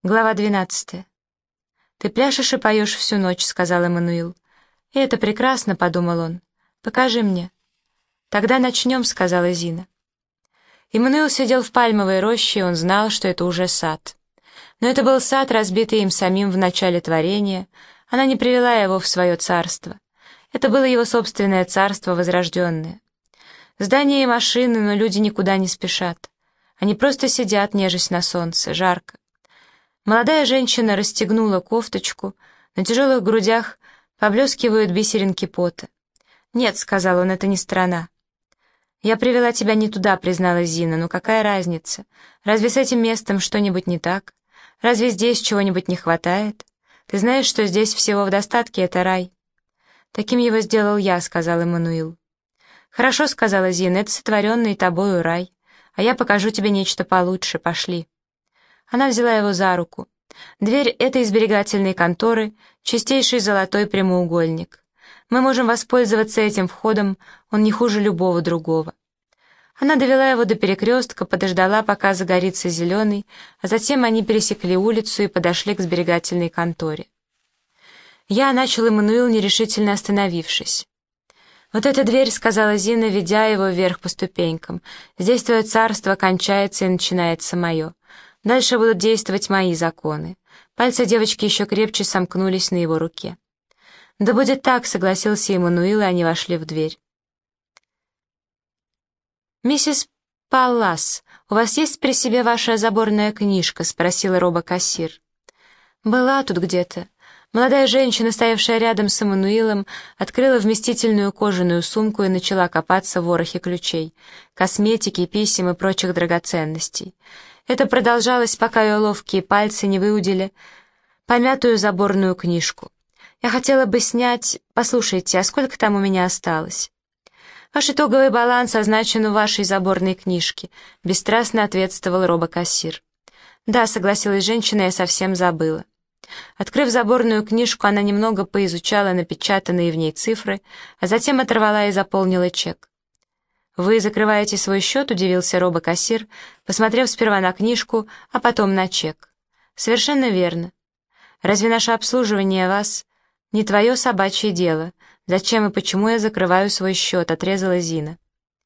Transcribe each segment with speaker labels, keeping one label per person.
Speaker 1: Глава 12. «Ты пляшешь и поешь всю ночь», — сказал Эммануил. «И это прекрасно», — подумал он. «Покажи мне». «Тогда начнем», — сказала Зина. Эммануил сидел в пальмовой роще, и он знал, что это уже сад. Но это был сад, разбитый им самим в начале творения. Она не привела его в свое царство. Это было его собственное царство, возрожденное. Здания и машины, но люди никуда не спешат. Они просто сидят, нежесть на солнце, жарко. Молодая женщина расстегнула кофточку, на тяжелых грудях поблескивают бисеринки пота. «Нет», — сказал он, — «это не страна». «Я привела тебя не туда», — призналась Зина, — «но какая разница? Разве с этим местом что-нибудь не так? Разве здесь чего-нибудь не хватает? Ты знаешь, что здесь всего в достатке, это рай». «Таким его сделал я», — сказал Эммануил. «Хорошо», — сказала Зина, — «это сотворенный тобою рай, а я покажу тебе нечто получше, пошли». Она взяла его за руку. Дверь этой сберегательной конторы — чистейший золотой прямоугольник. Мы можем воспользоваться этим входом, он не хуже любого другого. Она довела его до перекрестка, подождала, пока загорится зеленый, а затем они пересекли улицу и подошли к сберегательной конторе. «Я», — начал Эммануил, нерешительно остановившись. «Вот эта дверь», — сказала Зина, ведя его вверх по ступенькам. «Здесь твое царство кончается и начинается мое. Дальше будут действовать мои законы». Пальцы девочки еще крепче сомкнулись на его руке. «Да будет так», — согласился Эммануил, и они вошли в дверь. «Миссис Паллас, у вас есть при себе ваша заборная книжка?» — спросила робокассир. «Была тут где-то». Молодая женщина, стоявшая рядом с Эммануилом, открыла вместительную кожаную сумку и начала копаться в ворохе ключей, косметики, писем и прочих драгоценностей. Это продолжалось, пока ее ловкие пальцы не выудили помятую заборную книжку. «Я хотела бы снять... Послушайте, а сколько там у меня осталось?» «Ваш итоговый баланс означен в вашей заборной книжке», — бесстрастно ответствовал робокассир. «Да», — согласилась женщина, — «я совсем забыла». Открыв заборную книжку, она немного поизучала напечатанные в ней цифры, а затем оторвала и заполнила чек. «Вы закрываете свой счет?» — удивился робокассир, посмотрев сперва на книжку, а потом на чек. «Совершенно верно. Разве наше обслуживание вас...» «Не твое собачье дело. Зачем и почему я закрываю свой счет?» — отрезала Зина.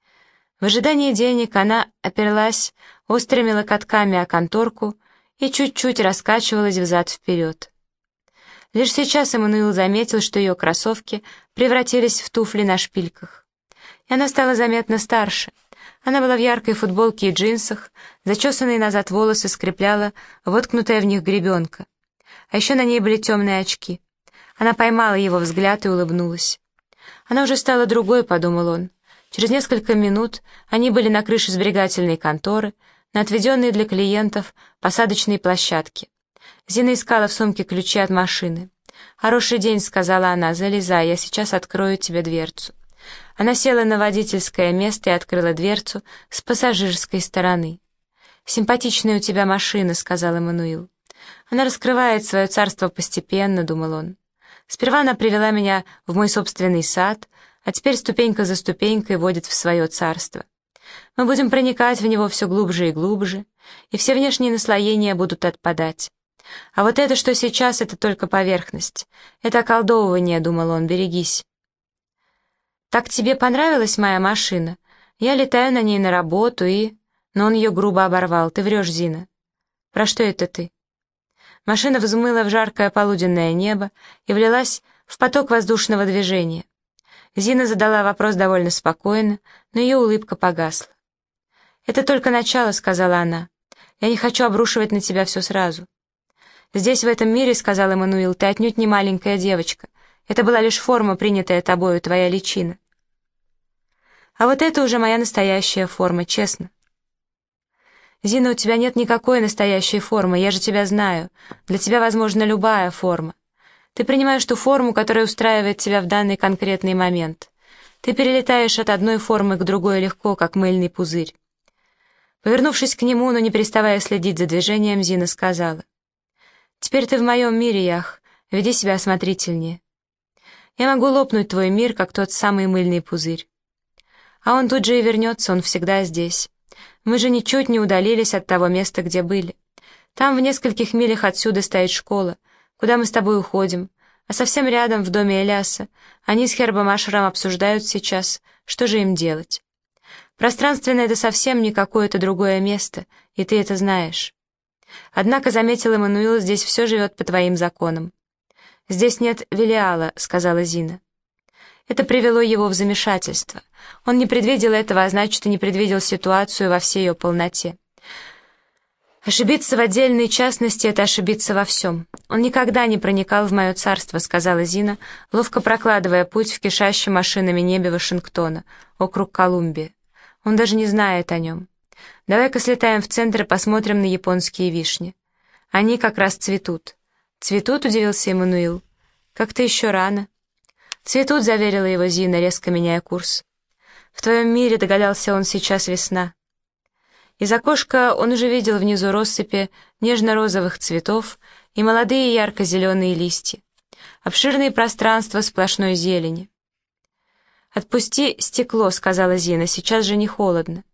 Speaker 1: В ожидании денег она оперлась острыми локотками о конторку и чуть-чуть раскачивалась взад-вперед. Лишь сейчас Эммануил заметил, что ее кроссовки превратились в туфли на шпильках. И она стала заметно старше. Она была в яркой футболке и джинсах, зачесанные назад волосы скрепляла воткнутая в них гребенка. А еще на ней были темные очки. Она поймала его взгляд и улыбнулась. «Она уже стала другой», — подумал он. Через несколько минут они были на крыше сберегательной конторы, на отведенной для клиентов посадочной площадке. Зина искала в сумке ключи от машины. «Хороший день», — сказала она, — «залезай, я сейчас открою тебе дверцу». Она села на водительское место и открыла дверцу с пассажирской стороны. «Симпатичная у тебя машина», — сказал Эммануил. «Она раскрывает свое царство постепенно», — думал он. «Сперва она привела меня в мой собственный сад, а теперь ступенька за ступенькой водит в свое царство. Мы будем проникать в него все глубже и глубже, и все внешние наслоения будут отпадать. А вот это, что сейчас, это только поверхность. Это околдовывание», — думал он, — «берегись». «Так тебе понравилась моя машина? Я летаю на ней на работу и...» Но он ее грубо оборвал. «Ты врешь, Зина». «Про что это ты?» Машина взмыла в жаркое полуденное небо и влилась в поток воздушного движения. Зина задала вопрос довольно спокойно, но ее улыбка погасла. «Это только начало», — сказала она. «Я не хочу обрушивать на тебя все сразу». «Здесь, в этом мире, — сказал Эммануил, — ты отнюдь не маленькая девочка. Это была лишь форма, принятая тобою, твоя личина. А вот это уже моя настоящая форма, честно». «Зина, у тебя нет никакой настоящей формы, я же тебя знаю. Для тебя возможна любая форма. Ты принимаешь ту форму, которая устраивает тебя в данный конкретный момент. Ты перелетаешь от одной формы к другой легко, как мыльный пузырь». Повернувшись к нему, но не переставая следить за движением, Зина сказала: «Теперь ты в моем мире, Ях, веди себя осмотрительнее. Я могу лопнуть твой мир, как тот самый мыльный пузырь. А он тут же и вернется, он всегда здесь. Мы же ничуть не удалились от того места, где были. Там в нескольких милях отсюда стоит школа, куда мы с тобой уходим, а совсем рядом, в доме Эляса, они с Хербом Ашером обсуждают сейчас, что же им делать. Пространственно это совсем не какое-то другое место, и ты это знаешь. Однако, заметил Эммануил, здесь все живет по твоим законам. «Здесь нет Велиала», — сказала Зина. Это привело его в замешательство. Он не предвидел этого, а значит, и не предвидел ситуацию во всей ее полноте. «Ошибиться в отдельной частности — это ошибиться во всем. Он никогда не проникал в мое царство», — сказала Зина, ловко прокладывая путь в кишащем машинами небе Вашингтона, округ Колумбия. «Он даже не знает о нем. Давай-ка слетаем в центр и посмотрим на японские вишни. Они как раз цветут». «Цветут?» — удивился Эммануил. «Как-то еще рано». «Цветут», — заверила его Зина, резко меняя курс. «В твоем мире, — догадался он, — сейчас весна». Из окошка он уже видел внизу россыпи нежно-розовых цветов и молодые ярко-зеленые листья. Обширные пространства сплошной зелени. «Отпусти стекло», — сказала Зина, — «сейчас же не холодно».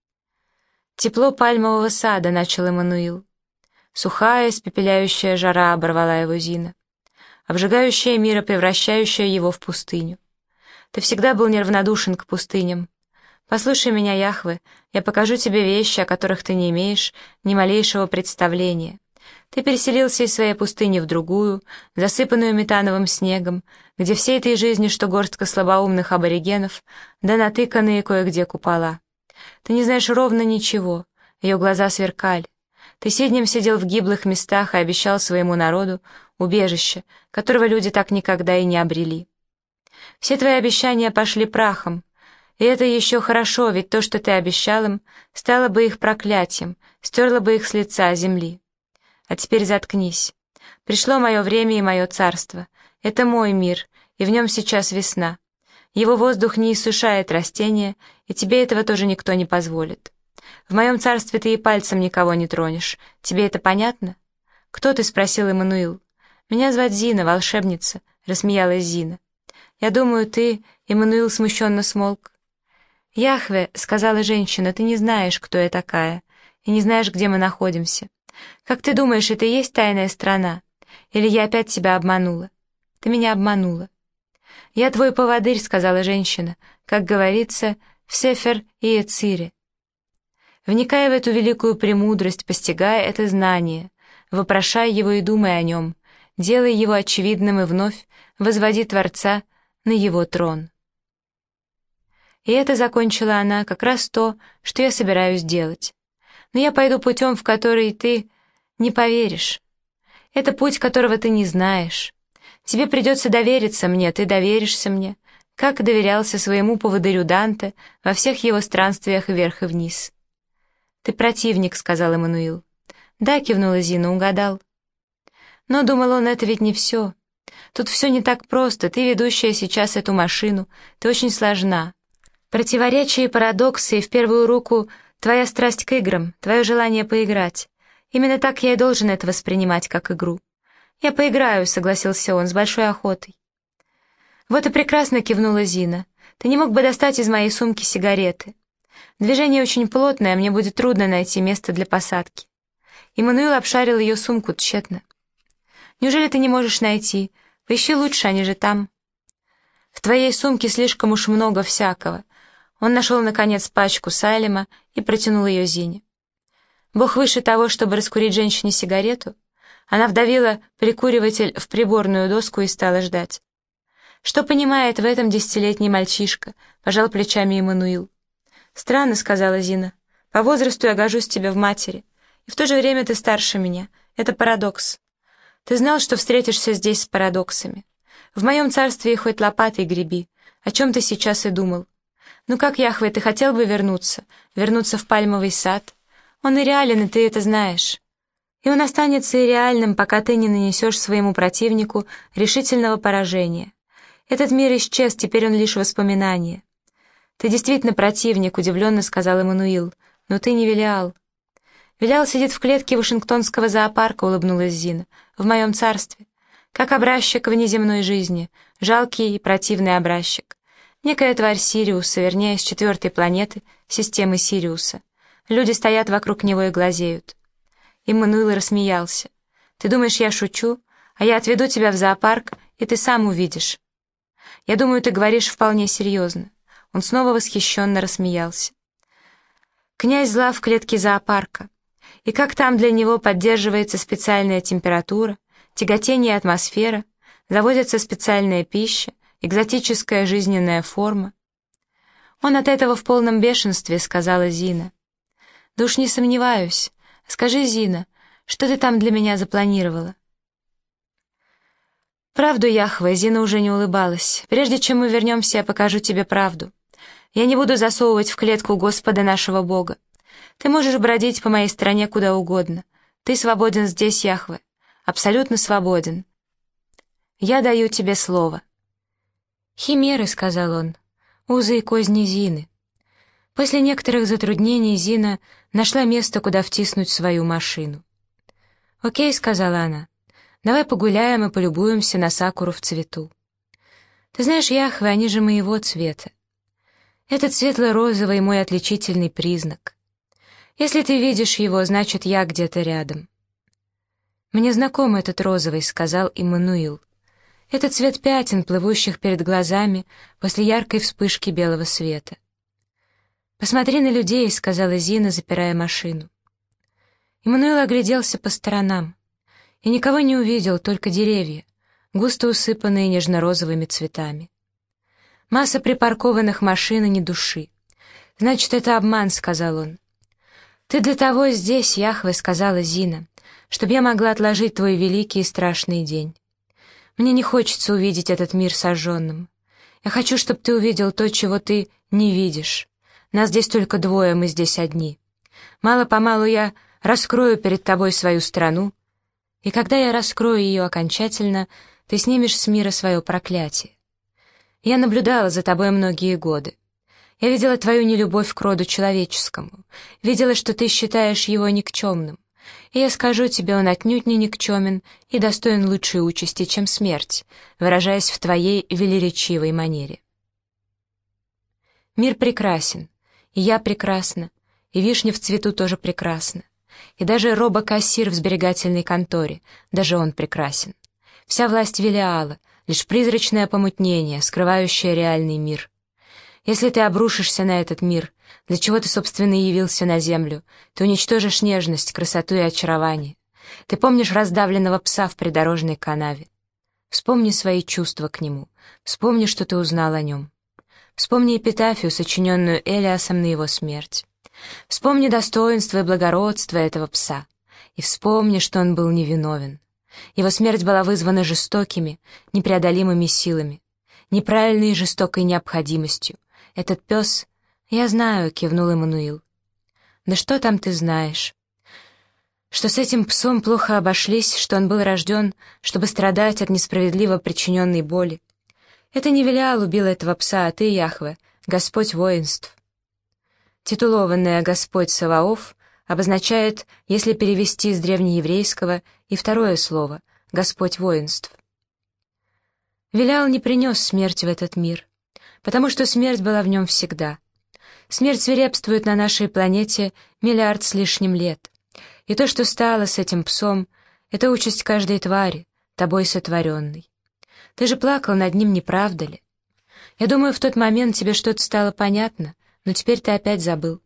Speaker 1: «Тепло пальмового сада», — начал Эммануил. Сухая, испепеляющая жара оборвала его Зина. Обжигающая мира, превращающая его в пустыню. Ты всегда был неравнодушен к пустыням. Послушай меня, Яхве, я покажу тебе вещи, о которых ты не имеешь ни малейшего представления. Ты переселился из своей пустыни в другую, засыпанную метановым снегом, где всей этой жизни что горстка слабоумных аборигенов, да натыканные кое-где купола. Ты не знаешь ровно ничего, ее глаза сверкали. Ты сиднем сидел в гиблых местах и обещал своему народу убежище, которого люди так никогда и не обрели. Все твои обещания пошли прахом, и это еще хорошо, ведь то, что ты обещал им, стало бы их проклятием, стерло бы их с лица земли. А теперь заткнись. Пришло мое время и мое царство. Это мой мир, и в нем сейчас весна. Его воздух не иссушает растения, и тебе этого тоже никто не позволит. В моем царстве ты и пальцем никого не тронешь. Тебе это понятно?» «Кто ты?» — спросил Эммануил. «Меня звать Зина, волшебница», — рассмеялась Зина. «Я думаю, ты...» — Эммануил смущенно смолк. «Яхве», — сказала женщина, — «ты не знаешь, кто я такая, и не знаешь, где мы находимся. Как ты думаешь, это и есть тайная страна? Или я опять тебя обманула? Ты меня обманула». «Я твой поводырь», — сказала женщина, — «как говорится, в Сефер и Эцире». Вникай в эту великую премудрость, постигая это знание, вопрошай его и думай о нем, делай его очевидным и вновь возводи Творца на его трон. И это закончила она как раз то, что я собираюсь делать. Но я пойду путем, в который ты не поверишь. Это путь, которого ты не знаешь. Тебе придется довериться мне, ты доверишься мне, как доверялся своему поводырю Данте во всех его странствиях вверх и вниз. «Ты противник», — сказал Эммануил. «Да», — кивнула Зина, — «угадал». Но, думал он, это ведь не все. Тут все не так просто, ты ведущая сейчас эту машину, ты очень сложна. Противоречия и парадоксы, и в первую руку твоя страсть к играм, твое желание поиграть. Именно так я и должен это воспринимать, как игру. «Я поиграю», — согласился он, — «с большой охотой». «Вот и прекрасно», — кивнула Зина. «Ты не мог бы достать из моей сумки сигареты? Движение очень плотное, мне будет трудно найти место для посадки». Эммануил обшарил ее сумку тщетно. «Неужели ты не можешь найти? Поищи лучше, они же там». «В твоей сумке слишком уж много всякого». Он нашел, наконец, пачку Сайлема и протянул ее Зине. Бог выше того, чтобы раскурить женщине сигарету. Она вдавила прикуриватель в приборную доску и стала ждать. «Что понимает в этом 10-летний мальчишка?» — пожал плечами Эммануил. «Странно», — сказала Зина. «По возрасту я гожусь тебе в матери, и в то же время ты старше меня. Это парадокс. Ты знал, что встретишься здесь с парадоксами. В моем царстве хоть лопатой греби. О чем ты сейчас и думал? Ну как, Яхве, ты хотел бы вернуться в пальмовый сад? Он и реален, и ты это знаешь. И он останется и реальным, пока ты не нанесешь своему противнику решительного поражения. Этот мир исчез, теперь он лишь воспоминание». «Ты действительно противник», — удивленно сказал Эммануил, — «но ты не Велиал». «Велиал сидит в клетке Вашингтонского зоопарка», — улыбнулась Зина, — «в моем царстве. Как образчик внеземной жизни, жалкий и противный образчик. Некая тварь Сириуса, вернее, с 4-й планеты, системы Сириуса. Люди стоят вокруг него и глазеют. Иммануил рассмеялся. «Ты думаешь, я шучу? А я отведу тебя в зоопарк, и ты сам увидишь». «Я думаю, ты говоришь вполне серьезно». Он снова восхищенно рассмеялся. Князь зла в клетке зоопарка. И как там для него поддерживается специальная температура, тяготение атмосфера, заводится специальная пища, экзотическая жизненная форма. «Он от этого в полном бешенстве», — сказала Зина. «Да уж не сомневаюсь. Скажи, Зина, что ты там для меня запланировала?» «Правду, Яхве», — Зина уже не улыбалась. «Прежде чем мы вернемся, я покажу тебе правду. Я не буду засовывать в клетку Господа нашего Бога. Ты можешь бродить по моей стране куда угодно. Ты свободен здесь, Яхве. Абсолютно свободен. Я даю тебе слово». «Химеры», — сказал он, — «узы и козни Зины». После некоторых затруднений Зина нашла место, куда втиснуть свою машину. «Окей», — сказала она, — «давай погуляем и полюбуемся на сакуру в цвету. Ты знаешь, Яхве, они же моего цвета. Этот светло-розовый мой отличительный признак. Если ты видишь его, значит, я где-то рядом». «Мне знаком этот розовый», — сказал Иммануил. «Это цвет пятен, плывущих перед глазами после яркой вспышки белого света». «Посмотри на людей», — сказала Зина, запирая машину. Иммануил огляделся по сторонам и никого не увидел, только деревья, густо усыпанные нежно-розовыми цветами. Масса припаркованных машин и ни души. «Значит, это обман», — сказал он. «Ты для того здесь, Яхве», — сказала Зина, «чтобы я могла отложить твой великий и страшный день. Мне не хочется увидеть этот мир сожженным. Я хочу, чтобы ты увидел то, чего ты не видишь. Нас здесь только двое, мы здесь одни. Мало-помалу я раскрою перед тобой свою страну, и когда я раскрою ее окончательно, ты снимешь с мира свое проклятие. Я наблюдала за тобой многие годы. Я видела твою нелюбовь к роду человеческому, видела, что ты считаешь его никчемным, и я скажу тебе, он отнюдь не никчемен и достоин лучшей участи, чем смерть, выражаясь в твоей велеречивой манере. Мир прекрасен, и я прекрасна, и вишня в цвету тоже прекрасна, и даже робокассир в сберегательной конторе, даже он прекрасен. Вся власть Велиала — лишь призрачное помутнение, скрывающее реальный мир. Если ты обрушишься на этот мир, для чего ты, собственно, и явился на землю, ты уничтожишь нежность, красоту и очарование. Ты помнишь раздавленного пса в придорожной канаве. Вспомни свои чувства к нему, вспомни, что ты узнал о нем. Вспомни эпитафию, сочиненную Элиасом на его смерть. Вспомни достоинство и благородство этого пса, и вспомни, что он был невиновен. Его смерть была вызвана жестокими, непреодолимыми силами, неправильной и жестокой необходимостью. Этот пес... «Я знаю», — кивнул Иммануил. «Да что там ты знаешь? Что с этим псом плохо обошлись, что он был рожден, чтобы страдать от несправедливо причиненной боли. Это не Велиал убил этого пса, а ты, Яхве, Господь воинств». Титулованное «Господь Саваоф» обозначает, если перевести с древнееврейского, и второе слово «Господь воинств». Велиал не принес смерть в этот мир, потому что смерть была в нем всегда. Смерть свирепствует на нашей планете 1 миллиард с лишним лет. И то, что стало с этим псом, это участь каждой твари, тобой сотворенной. Ты же плакал над ним, не правда ли? Я думаю, в тот момент тебе что-то стало понятно, но теперь ты опять забыл.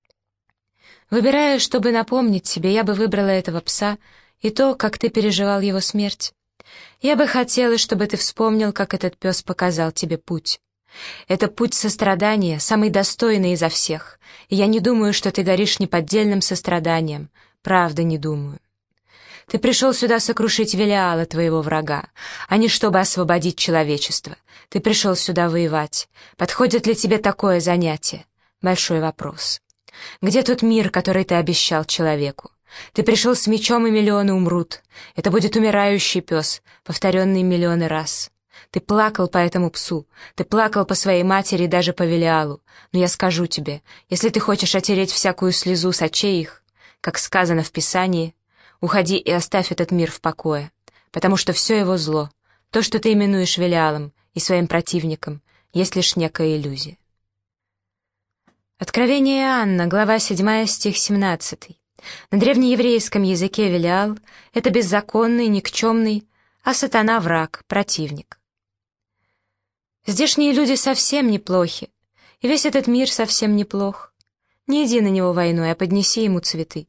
Speaker 1: Выбирая, чтобы напомнить себе, я бы выбрала этого пса и то, как ты переживал его смерть. Я бы хотела, чтобы ты вспомнил, как этот пес показал тебе путь. Это путь сострадания, самый достойный изо всех, и я не думаю, что ты горишь неподдельным состраданием, правда не думаю. Ты пришел сюда сокрушить Велиала, твоего врага, а не чтобы освободить человечество. Ты пришел сюда воевать. Подходит ли тебе такое занятие? Большой вопрос. Где тот мир, который ты обещал человеку? Ты пришел с мечом, и миллионы умрут. Это будет умирающий пес, повторенный миллионы раз. Ты плакал по этому псу, ты плакал по своей матери и даже по Велиалу. Но я скажу тебе, если ты хочешь отереть всякую слезу с очей их, как сказано в Писании, уходи и оставь этот мир в покое, потому что все его зло, то, что ты именуешь Велиалом и своим противником, есть лишь некая иллюзия. Откровение Иоанна, глава 7, стих 17. На древнееврейском языке Велиал — это беззаконный, никчемный, а сатана — враг, противник. Здешние люди совсем неплохи, и весь этот мир совсем неплох. Не иди на него войной, а поднеси ему цветы.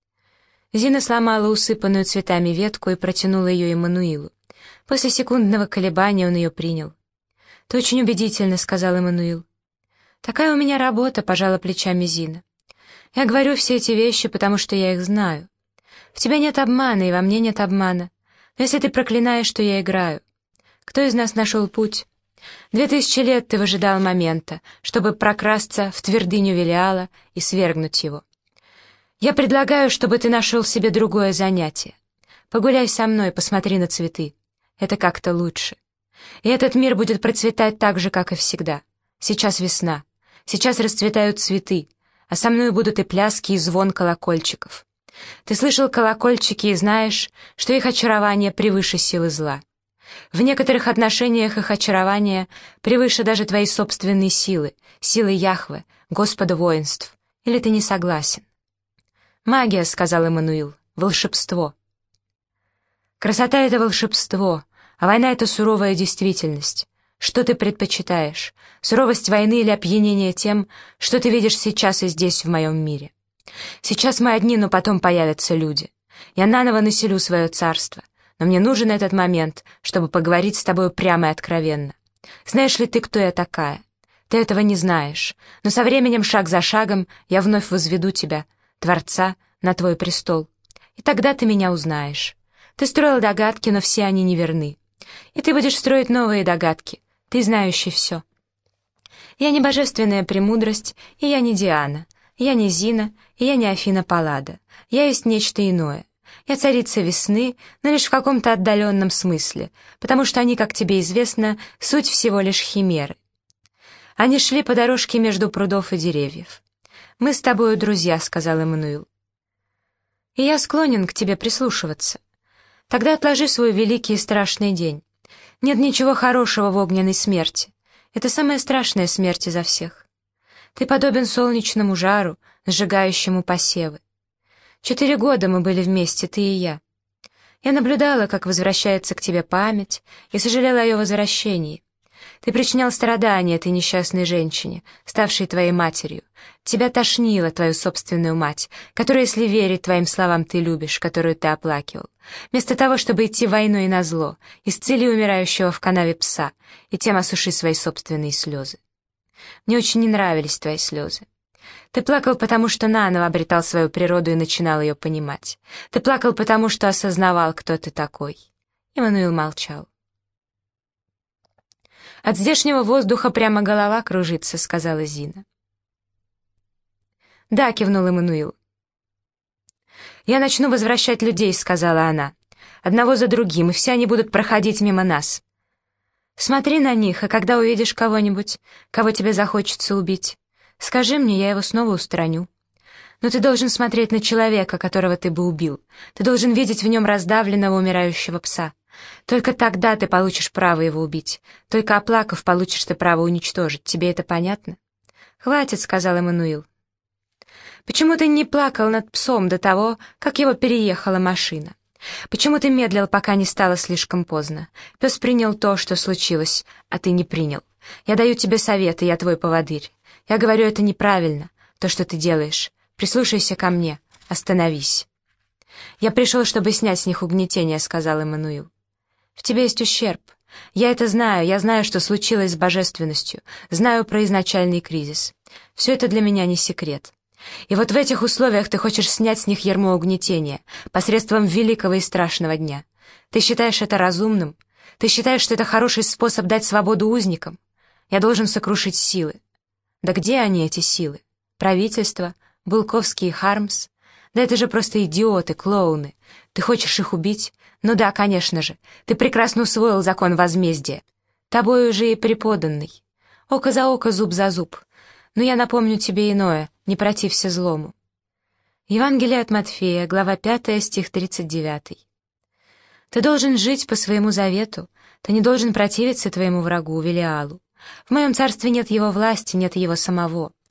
Speaker 1: Зина сломала усыпанную цветами ветку и протянула ее Эммануилу. После секундного колебания он ее принял. «Ты очень убедительно», — сказал Эммануил. «Такая у меня работа», — пожала плечами Зина. «Я говорю все эти вещи, потому что я их знаю. В тебе нет обмана, и во мне нет обмана. Но если ты проклинаешь, что я играю. Кто из нас нашел путь? 2000 лет ты выжидал момента, чтобы прокрасться в твердыню Велиала и свергнуть его. Я предлагаю, чтобы ты нашел себе другое занятие. Погуляй со мной, посмотри на цветы. Это как-то лучше. И этот мир будет процветать так же, как и всегда. Сейчас весна. Сейчас расцветают цветы, а со мной будут и пляски, и звон колокольчиков. Ты слышал колокольчики и знаешь, что их очарование превыше силы зла. В некоторых отношениях их очарование превыше даже твоей собственной силы, силы Яхве, Господа воинств. Или ты не согласен? «Магия», — сказал Эммануил, — «волшебство». «Красота — это волшебство, а война — это суровая действительность. Что ты предпочитаешь, суровость войны или опьянение тем, что ты видишь сейчас и здесь, в моем мире? Сейчас мы одни, но потом появятся люди. Я наново населю свое царство, но мне нужен этот момент, чтобы поговорить с тобой прямо и откровенно. Знаешь ли ты, кто я такая? Ты этого не знаешь, но со временем, шаг за шагом, я вновь возведу тебя, Творца, на твой престол. И тогда ты меня узнаешь. Ты строил догадки, но все они неверны. И ты будешь строить новые догадки, ты знающий все. Я не божественная премудрость, и я не Диана, я не Зина, и я не Афина Паллада. Я есть нечто иное. Я царица весны, но лишь в каком-то отдаленном смысле, потому что они, как тебе известно, суть всего лишь химеры. Они шли по дорожке между прудов и деревьев. «Мы с тобою друзья», — сказал Эммануил. «И я склонен к тебе прислушиваться. Тогда отложи свой великий и страшный день. Нет ничего хорошего в огненной смерти. Это самая страшная смерть изо всех. Ты подобен солнечному жару, сжигающему посевы. 4 года мы были вместе, ты и я. Я наблюдала, как возвращается к тебе память, и сожалела о ее возвращении. Ты причинял страдания этой несчастной женщине, ставшей твоей матерью. Тебя тошнило, твою собственную мать, которую, если верить твоим словам, ты любишь, которую ты оплакивал. Вместо того, чтобы идти войной назло, исцели умирающего в канаве пса и тем осуши свои собственные слезы. Мне очень не нравились твои слезы. Ты плакал, потому что наново обретал свою природу и начинал ее понимать. Ты плакал, потому что осознавал, кто ты такой. Эммануил молчал. «От здешнего воздуха прямо голова кружится», — сказала Зина. «Да», — кивнул Эммануил. «Я начну возвращать людей», — сказала она. «Одного за другим, и все они будут проходить мимо нас. Смотри на них, и когда увидишь кого-нибудь, кого тебе захочется убить, скажи мне, я его снова устраню. Но ты должен смотреть на человека, которого ты бы убил. Ты должен видеть в нем раздавленного умирающего пса. Только тогда ты получишь право его убить. Только оплакав, получишь ты право уничтожить. Тебе это понятно?» «Хватит», — сказал Эммануил. «Почему ты не плакал над псом до того, как его переехала машина? Почему ты медлил, пока не стало слишком поздно? Пес принял то, что случилось, а ты не принял. Я даю тебе советы, я твой поводырь. Я говорю, это неправильно, то, что ты делаешь. Прислушайся ко мне, остановись». «Я пришел, чтобы снять с них угнетение», — сказал Эммануил. «В тебе есть ущерб. Я это знаю, я знаю, что случилось с божественностью, знаю про изначальный кризис. Все это для меня не секрет. И вот в этих условиях ты хочешь снять с них ярмо угнетения посредством великого и страшного дня. Ты считаешь это разумным? Ты считаешь, что это хороший способ дать свободу узникам? Я должен сокрушить силы. Да где они, эти силы? Правительство? Булковский и Хармс? Да это же просто идиоты, клоуны. Ты хочешь их убить? Ну да, конечно же. Ты прекрасно усвоил закон возмездия. Тобой уже и преподанный. Око за око, зуб за зуб. Но я напомню тебе иное, не протився злому». Евангелие от Матфея, глава 5, стих 39. «Ты должен жить по своему завету, ты не должен противиться твоему врагу, Велиалу. В моем царстве нет его власти, нет его самого.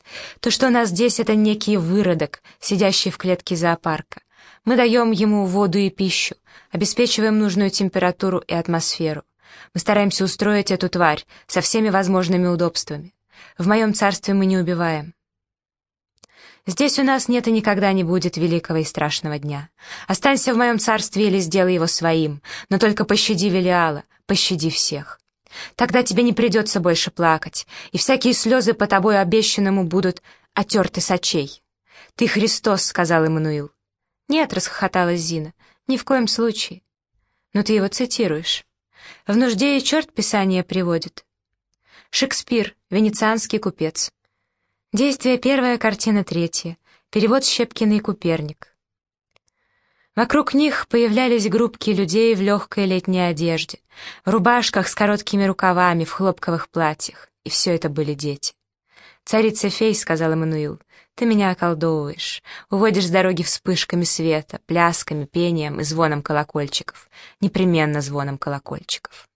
Speaker 1: То, что у нас здесь, это некий выродок, сидящий в клетке зоопарка. Мы даем ему воду и пищу, обеспечиваем нужную температуру и атмосферу. Мы стараемся устроить эту тварь со всеми возможными удобствами. В моем царстве мы не убиваем. Здесь у нас нет и никогда не будет великого и страшного дня. Останься в моем царстве или сделай его своим, но только пощади Велиала, пощади всех. Тогда тебе не придется больше плакать, и всякие слезы по тобой обещанному будут отерты с очей. «Ты Христос», — сказал Эммануил. «Нет», — расхохоталась Зина, — «ни в коем случае». «Но ты его цитируешь». «В нужде и черт Писание приводит». Шекспир, «Венецианский купец». Действие первое, картина третья. Перевод Щепкина и Куперник. Вокруг них появлялись группки людей в легкой летней одежде, в рубашках с короткими рукавами, в хлопковых платьях. И все это были дети. «Царица-фей», — сказал Эммануил, — «ты меня околдовываешь, уводишь с дороги вспышками света, плясками, пением и звоном колокольчиков, непременно звоном колокольчиков».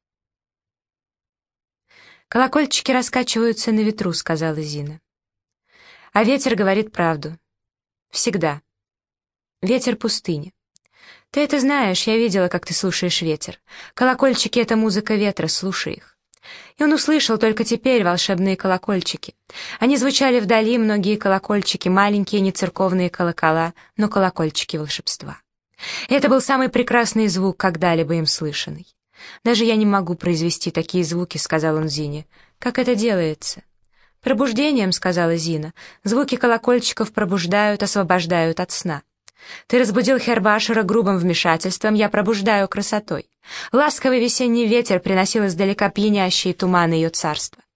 Speaker 1: «Колокольчики раскачиваются на ветру», — сказала Зина. А ветер говорит правду. Всегда. Ветер пустыни. Ты это знаешь, я видела, как ты слушаешь ветер. Колокольчики — это музыка ветра, слушай их. И он услышал только теперь волшебные колокольчики. Они звучали вдали, многие колокольчики, маленькие нецерковные колокола, но колокольчики волшебства. И это был самый прекрасный звук, когда-либо им слышанный. «Даже я не могу произвести такие звуки», — сказал он Зине. «Как это делается?» «Пробуждением», — сказала Зина. «Звуки колокольчиков пробуждают, освобождают от сна. Ты разбудил Хербашера грубым вмешательством, я пробуждаю красотой. Ласковый весенний ветер приносил издалека пьянящие туманы ее царства.